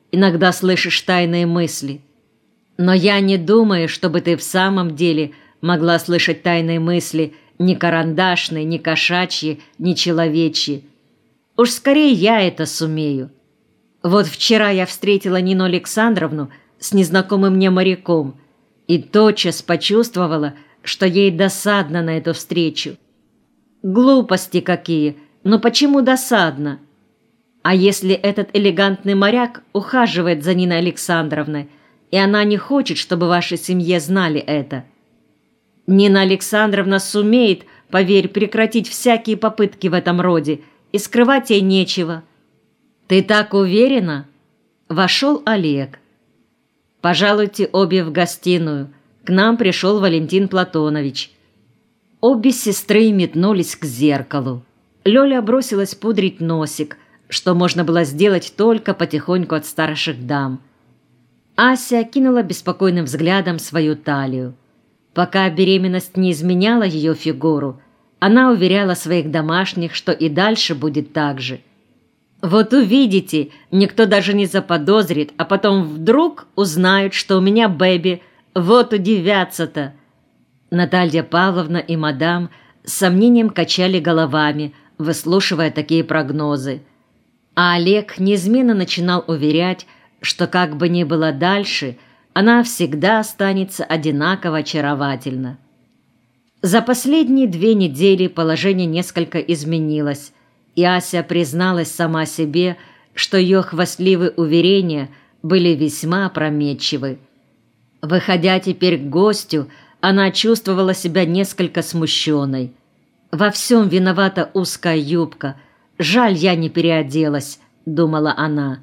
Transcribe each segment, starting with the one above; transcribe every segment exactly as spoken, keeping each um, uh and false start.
иногда слышишь тайные мысли. Но я не думаю, чтобы ты в самом деле могла слышать тайные мысли ни карандашные, ни кошачьи, ни человечьи. Уж скорее я это сумею. Вот вчера я встретила Нину Александровну с незнакомым мне моряком и тотчас почувствовала, что ей досадно на эту встречу. Глупости какие, но почему досадно? А если этот элегантный моряк ухаживает за Ниной Александровной, и она не хочет, чтобы в вашей семье знали это? Нина Александровна сумеет, поверь, прекратить всякие попытки в этом роде, и скрывать ей нечего. Ты так уверена? Вошел Олег. Пожалуйте обе в гостиную. К нам пришел Валентин Платонович. Обе сестры метнулись к зеркалу. Лёля бросилась пудрить носик, что можно было сделать только потихоньку от старших дам. Ася кинула беспокойным взглядом свою талию. Пока беременность не изменяла ее фигуру, она уверяла своих домашних, что и дальше будет так же. Вот увидите, никто даже не заподозрит, а потом вдруг узнают, что у меня бэби. Вот удивятся-то. Наталья Павловна и мадам с сомнением качали головами, выслушивая такие прогнозы. А Олег неизменно начинал уверять, что как бы ни было дальше, она всегда останется одинаково очаровательна. За последние две недели положение несколько изменилось, и Ася призналась сама себе, что ее хвастливые уверения были весьма опрометчивы. Выходя теперь к гостю, она чувствовала себя несколько смущенной. «Во всем виновата узкая юбка. Жаль, я не переоделась», — думала она.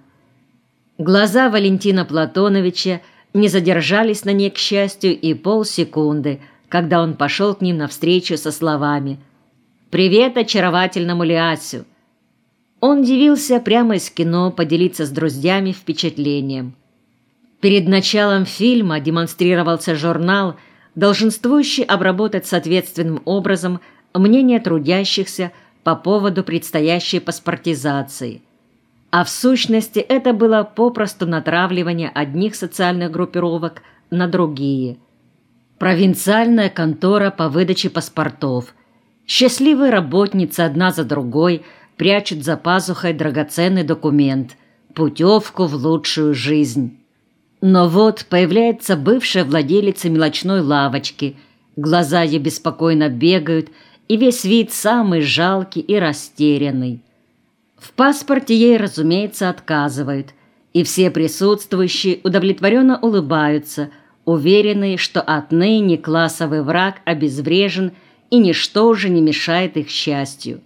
Глаза Валентина Платоновича не задержались на ней, к счастью, и полсекунды, когда он пошел к ним навстречу со словами «Привет очаровательному Лиасю». Он явился прямо из кино поделиться с друзьями впечатлением. Перед началом фильма демонстрировался журнал, долженствующий обработать соответственным образом мнение трудящихся по поводу предстоящей паспортизации. А в сущности это было попросту натравливание одних социальных группировок на другие. Провинциальная контора по выдаче паспортов. Счастливые работницы одна за другой прячут за пазухой драгоценный документ – путевку в лучшую жизнь. Но вот появляется бывшая владелица мелочной лавочки, глаза ей беспокойно бегают, и весь вид самый жалкий и растерянный. В паспорте ей, разумеется, отказывают, и все присутствующие удовлетворенно улыбаются, уверенные, что отныне классовый враг обезврежен и ничто уже не мешает их счастью.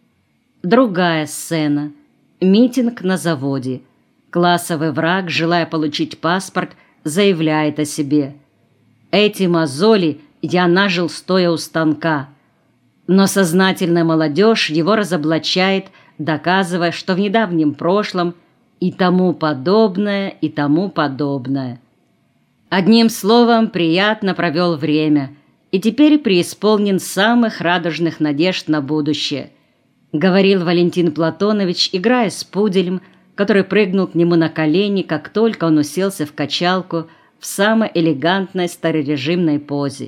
Другая сцена. Митинг на заводе. Классовый враг, желая получить паспорт, заявляет о себе. «Эти мозоли я нажил, стоя у станка». Но сознательная молодежь его разоблачает, доказывая, что в недавнем прошлом и тому подобное, и тому подобное. Одним словом, приятно провел время и теперь преисполнен самых радужных надежд на будущее, говорил Валентин Платонович, играя с пуделем, который прыгнул к нему на колени, как только он уселся в качалку в самой элегантной старорежимной позе.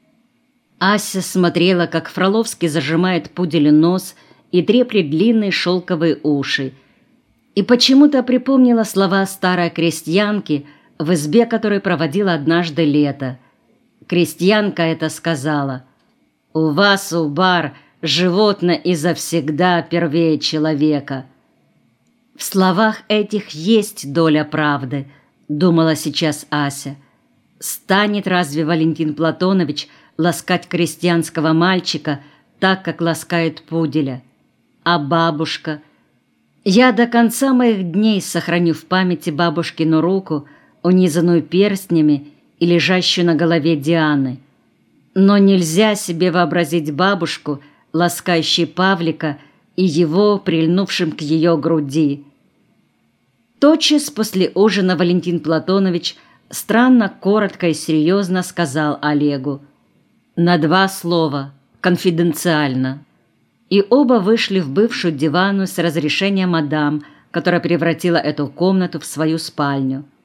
Ася смотрела, как Фроловский зажимает пуделю нос и треплет длинные шелковые уши, и почему-то припомнила слова старой крестьянки, в избе которой проводила однажды лето. Крестьянка это сказала: «У вас, убар, животное изо всегда первее человека». В словах этих есть доля правды, думала сейчас Ася. Станет разве Валентин Платонович ласкать крестьянского мальчика так, как ласкает пуделя? А бабушка? Я до конца моих дней сохраню в памяти бабушкину руку, унизанную перстнями и лежащую на голове Дианы. Но нельзя себе вообразить бабушку, ласкающей Павлика и его, прильнувшим к ее груди. Тотчас после ужина Валентин Платонович странно, коротко и серьезно сказал Олегу: «На два слова, конфиденциально». И оба вышли в бывшую диванную с разрешения мадам, которая превратила эту комнату в свою спальню.